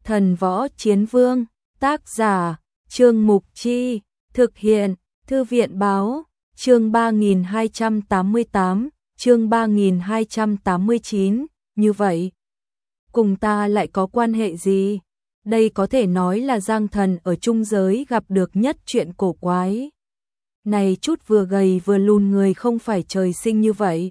Thần Võ Chiến Vương, tác giả, Trương Mục Chi, thực hiện, Thư viện Báo, chương 3288, chương 3289, như vậy. Cùng ta lại có quan hệ gì? Đây có thể nói là Giang Thần ở trung giới gặp được nhất chuyện cổ quái. Này chút vừa gầy vừa lùn người không phải trời sinh như vậy,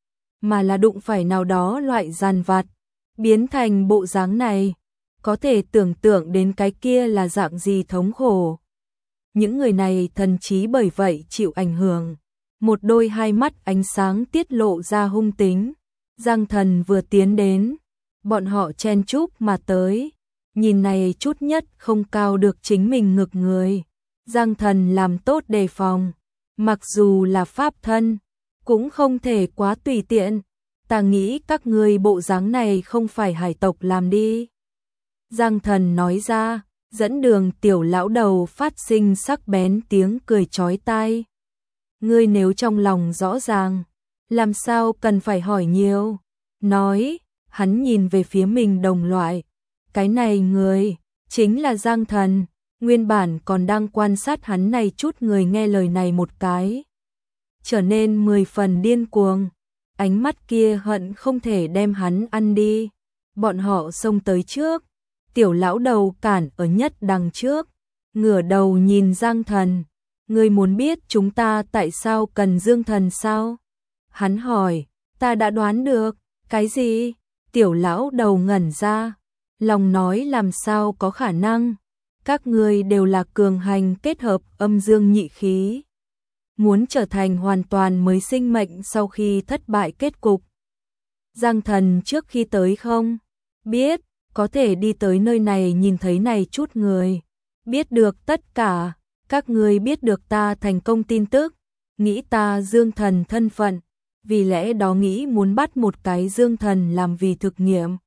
mà là đụng phải nào đó loại giàn vặt, biến thành bộ dáng này. Có thể tưởng tượng đến cái kia là dạng gì thống khổ. Những người này thần trí bởi vậy chịu ảnh hưởng. Một đôi hai mắt ánh sáng tiết lộ ra hung tính. Giang Thần vừa tiến đến, bọn họ chen chúc mà tới. Nhìn này chút nhất không cao được chính mình ngực người. Giang Thần làm tốt đề phòng. Mặc dù là pháp thân, cũng không thể quá tùy tiện. Ta nghĩ các ngươi bộ dáng này không phải hải tộc làm đi. Giang Thần nói ra, dẫn đường tiểu lão đầu phát sinh sắc bén tiếng cười chói tai. Ngươi nếu trong lòng rõ ràng, làm sao cần phải hỏi nhiều. Nói, hắn nhìn về phía mình đồng loại. Cái này người, chính là Giang Thần. Nguyên bản còn đang quan sát hắn này chút người nghe lời này một cái, trở nên 10 phần điên cuồng. Ánh mắt kia hận không thể đem hắn ăn đi. Bọn họ xông tới trước. Tiểu lão đầu cản ở nhất đằng trước, ngửa đầu nhìn Giang Thần. Ngươi muốn biết chúng ta tại sao cần Dương Thần sao? Hắn hỏi, ta đã đoán được. Cái gì? Tiểu lão đầu ngẩn ra, lòng nói làm sao có khả năng. Các ngươi đều là cường hành kết hợp âm dương nhị khí, muốn trở thành hoàn toàn mới sinh mệnh sau khi thất bại kết cục. Giang Thần trước khi tới không biết, có thể đi tới nơi này nhìn thấy này chút người, biết được tất cả. Các ngươi biết được ta thành công tin tức, nghĩ ta Dương Thần thân phận, vì lẽ đó nghĩ muốn bắt một cái Dương Thần làm vì thực nghiệm.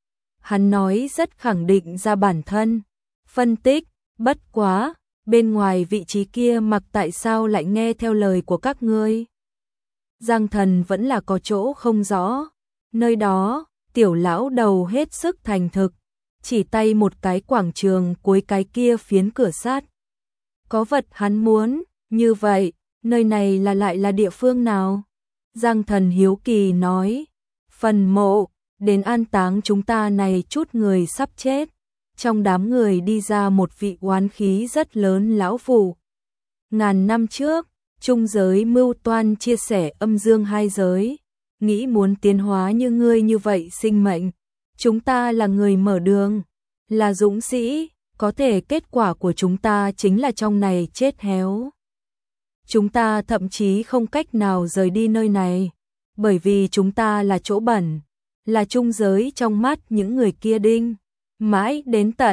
Hắn nói rất khẳng định ra bản thân, phân tích, bất quá, bên ngoài vị trí kia mặc tại sao lại nghe theo lời của các ngươi. Giang Thần vẫn là có chỗ không rõ, nơi đó. Tiểu lão đầu hết sức thành thực, chỉ tay một cái quảng trường cuối cái kia phiến cửa sắt. Có vật hắn muốn, như vậy, nơi này là lại là địa phương nào? Giang Thần hiếu kỳ nói, phần mộ, đến an táng chúng ta này chút người sắp chết. Trong đám người đi ra một vị oán khí rất lớn lão phụ. Ngàn năm trước, trung giới mưu toan chia sẻ âm dương hai giới. Nghĩ muốn tiến hóa như ngươi như vậy sinh mệnh. Chúng ta là người mở đường, là dũng sĩ, có thể kết quả của chúng ta chính là trong này chết héo. Chúng ta thậm chí không cách nào rời đi nơi này, bởi vì chúng ta là chỗ bẩn, là trung giới trong mắt những người kia đinh. Mãi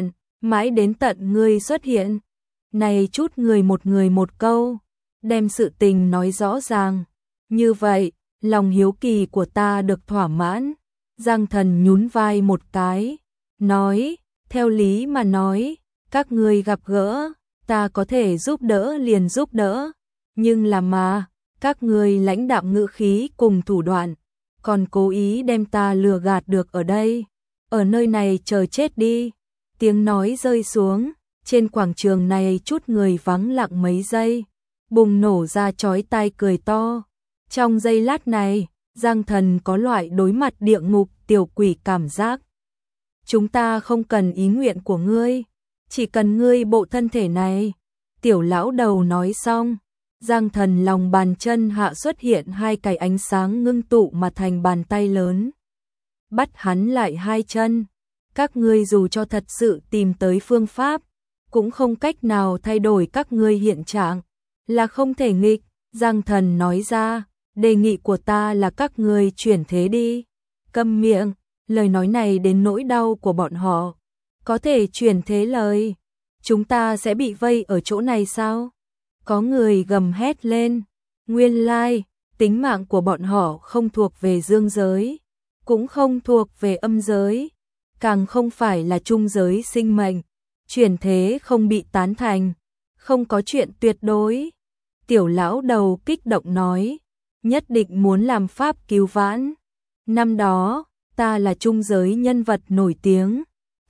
đến tận ngươi xuất hiện. Này chút người một câu, đem sự tình nói rõ ràng. Như vậy, lòng hiếu kỳ của ta được thỏa mãn. Giang Thần nhún vai một cái, nói, theo lý mà nói, các ngươi gặp gỡ, ta có thể giúp đỡ liền giúp đỡ, nhưng là mà, các ngươi lãnh đạm ngữ khí cùng thủ đoạn, còn cố ý đem ta lừa gạt được ở đây, ở nơi này chờ chết đi. Tiếng nói rơi xuống, trên quảng trường này chút người vắng lặng mấy giây, bùng nổ ra chói tai cười to. Trong giây lát này, Giang Thần có loại đối mặt địa ngục tiểu quỷ cảm giác. Chúng ta không cần ý nguyện của ngươi, chỉ cần ngươi bộ thân thể này. Tiểu lão đầu nói xong, Giang Thần lòng bàn chân hạ xuất hiện hai cái ánh sáng ngưng tụ mà thành bàn tay lớn. Bắt hắn lại hai chân. Các ngươi dù cho thật sự tìm tới phương pháp, cũng không cách nào thay đổi các ngươi hiện trạng, là không thể nghịch. Giang Thần nói ra, đề nghị của ta là các ngươi chuyển thế đi. Câm miệng, lời nói này đến nỗi đau của bọn họ. Có thể chuyển thế lời, chúng ta sẽ bị vây ở chỗ này sao? Có người gầm hét lên, nguyên lai, tính mạng của bọn họ không thuộc về dương giới, cũng không thuộc về âm giới, càng không phải là trung giới sinh mệnh. Chuyển thế không bị tán thành, không có chuyện tuyệt đối. Tiểu lão đầu kích động nói, nhất định muốn làm pháp cứu vãn. Năm đó, ta là trung giới nhân vật nổi tiếng,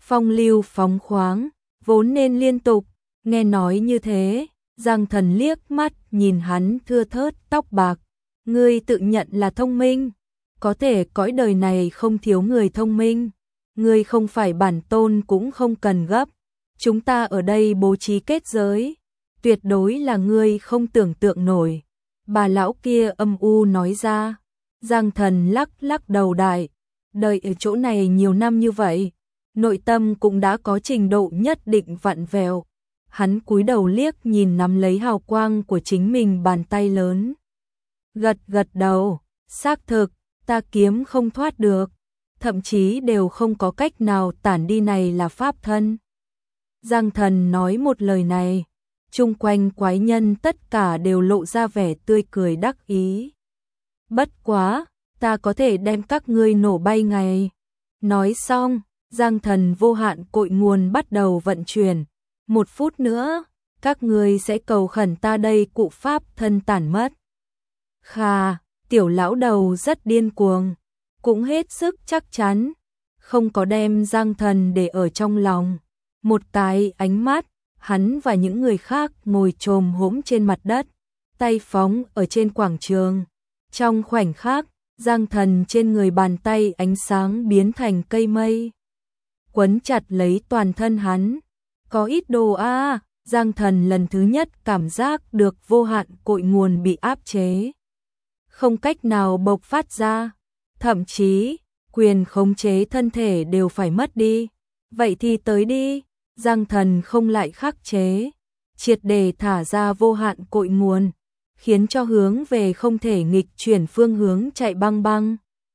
phong lưu phóng khoáng, vốn nên liên tục. Nghe nói như thế, Giang Thần liếc mắt nhìn hắn thưa thớt tóc bạc. Ngươi tự nhận là thông minh, có thể cõi đời này không thiếu người thông minh. Ngươi không phải bản tôn cũng không cần gấp. Chúng ta ở đây bố trí kết giới, tuyệt đối là ngươi không tưởng tượng nổi. Bà lão kia âm u nói ra. Giang Thần lắc lắc đầu đại, đợi ở chỗ này nhiều năm như vậy, nội tâm cũng đã có trình độ nhất định vặn vẹo. Hắn cúi đầu liếc nhìn nắm lấy hào quang của chính mình bàn tay lớn. Gật gật đầu, xác thực, ta kiếm không thoát được, thậm chí đều không có cách nào tản đi, này là pháp thân. Giang Thần nói một lời này, chung quanh quái nhân tất cả đều lộ ra vẻ tươi cười đắc ý. Bất quá, ta có thể đem các ngươi nổ bay ngay. Nói xong, Giang Thần vô hạn cội nguồn bắt đầu vận chuyển. 1 phút nữa, các ngươi sẽ cầu khẩn ta đây cụ pháp thân tản mất. Khà, tiểu lão đầu rất điên cuồng, cũng hết sức chắc chắn, không có đem Giang Thần để ở trong lòng. Một cái ánh mắt, hắn và những người khác ngồi chồm hổm trên mặt đất, tay phóng ở trên quảng trường. Trong khoảnh khắc, Giang Thần trên người bàn tay ánh sáng biến thành cây mây, quấn chặt lấy toàn thân hắn. Có ít đồ a, Giang Thần lần thứ nhất cảm giác được vô hạn cội nguồn bị áp chế, không cách nào bộc phát ra, thậm chí quyền khống chế thân thể đều phải mất đi. Vậy thì tới đi. Giang Thần không lại khắc chế, triệt để thả ra vô hạn cội nguồn, khiến cho hướng về không thể nghịch chuyển phương hướng chạy băng băng.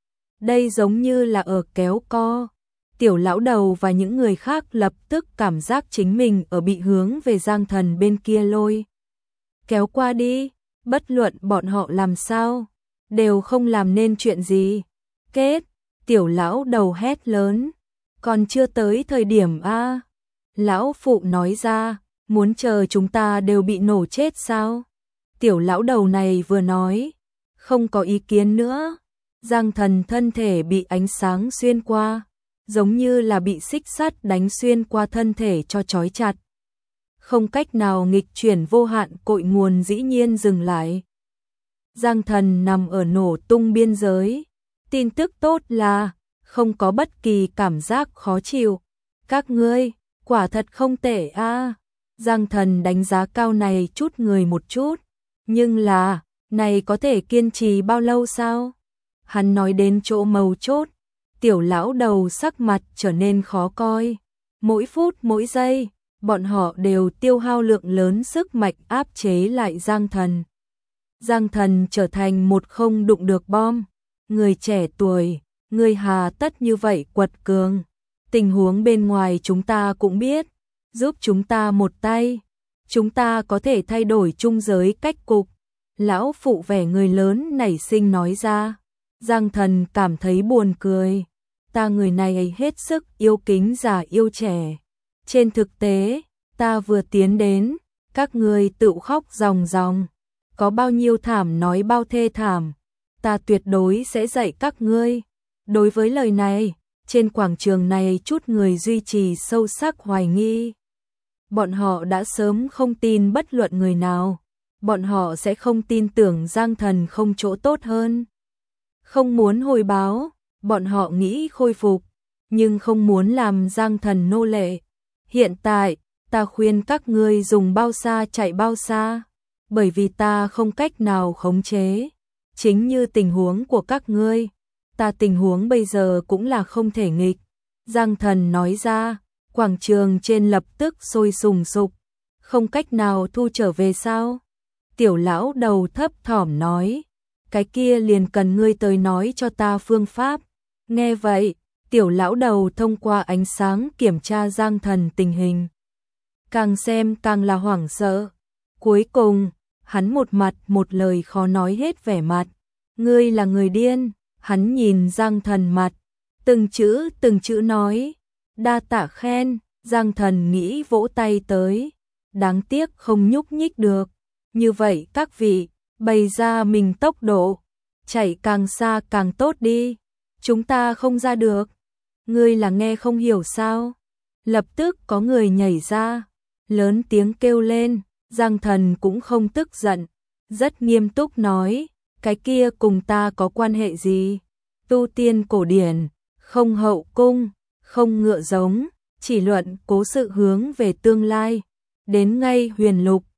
Đây giống như là ở kéo co. Tiểu lão đầu và những người khác lập tức cảm giác chính mình ở bị hướng về Giang Thần bên kia lôi kéo qua đi, bất luận bọn họ làm sao, đều không làm nên chuyện gì. Kết, tiểu lão đầu hét lớn, còn chưa tới thời điểm a. Lão phụ nói ra, muốn chờ chúng ta đều bị nổ chết sao? Tiểu lão đầu này vừa nói, không có ý kiến nữa. Giang Thần thân thể bị ánh sáng xuyên qua, giống như là bị xích sắt đánh xuyên qua thân thể cho trói chặt. Không cách nào nghịch chuyển vô hạn cội nguồn dĩ nhiên dừng lại. Giang Thần nằm ở nổ tung biên giới. Tin tức tốt là, không có bất kỳ cảm giác khó chịu. Các ngươi, quả thật không tệ a. Giang Thần đánh giá cao này chút người một chút. Nhưng là, này có thể kiên trì bao lâu sao? Hắn nói đến chỗ mấu chốt. Tiểu lão đầu sắc mặt trở nên khó coi. Mỗi phút mỗi giây, bọn họ đều tiêu hao lượng lớn sức mạnh áp chế lại Giang Thần. Giang Thần trở thành một không đụng được bom. Người trẻ tuổi, người hà tất như vậy quật cường. Tình huống bên ngoài chúng ta cũng biết, giúp chúng ta một tay. Chúng ta có thể thay đổi chung giới cách cục. Lão phụ vẻ người lớn nảy sinh nói ra. Giang Thần cảm thấy buồn cười. Ta người này hết sức yêu kính già yêu trẻ. Trên thực tế, ta vừa tiến đến, các ngươi tự khóc ròng ròng. Có bao nhiêu thảm nói bao thê thảm. Ta tuyệt đối sẽ dạy các ngươi. Đối với lời này, trên quảng trường này chút người duy trì sâu sắc hoài nghi. Bọn họ đã sớm không tin bất luận người nào. Bọn họ sẽ không tin tưởng Giang Thần không chỗ tốt hơn. Không muốn hồi báo, bọn họ nghĩ khôi phục, nhưng không muốn làm Giang Thần nô lệ. Hiện tại, ta khuyên các ngươi dùng bao xa chạy bao xa, bởi vì ta không cách nào khống chế. Chính như tình huống của các ngươi, ta tình huống bây giờ cũng là không thể nghịch. Giang Thần nói ra, quảng trường trên lập tức sôi sùng sục, không cách nào thu trở về sao? Tiểu lão đầu thấp thỏm nói, cái kia liền cần ngươi tới nói cho ta phương pháp. Nghe vậy, tiểu lão đầu thông qua ánh sáng kiểm tra Giang Thần tình hình. Càng xem càng là hoảng sợ. Cuối cùng, hắn một mặt một lời khó nói hết vẻ mặt. Ngươi là người điên. Hắn nhìn Giang Thần mặt, từng chữ nói. Đa tạ khen. Giang Thần nghĩ vỗ tay tới. Đáng tiếc không nhúc nhích được. Như vậy các vị, bày ra mình tốc độ. Chạy càng xa càng tốt đi. Chúng ta không ra được. Ngươi là nghe không hiểu sao? Lập tức có người nhảy ra, lớn tiếng kêu lên, Giang Thần cũng không tức giận, rất nghiêm túc nói, cái kia cùng ta có quan hệ gì? Tu tiên cổ điển, không hậu cung, không ngựa giống, chỉ luận cố sự hướng về tương lai, đến ngay huyền lục,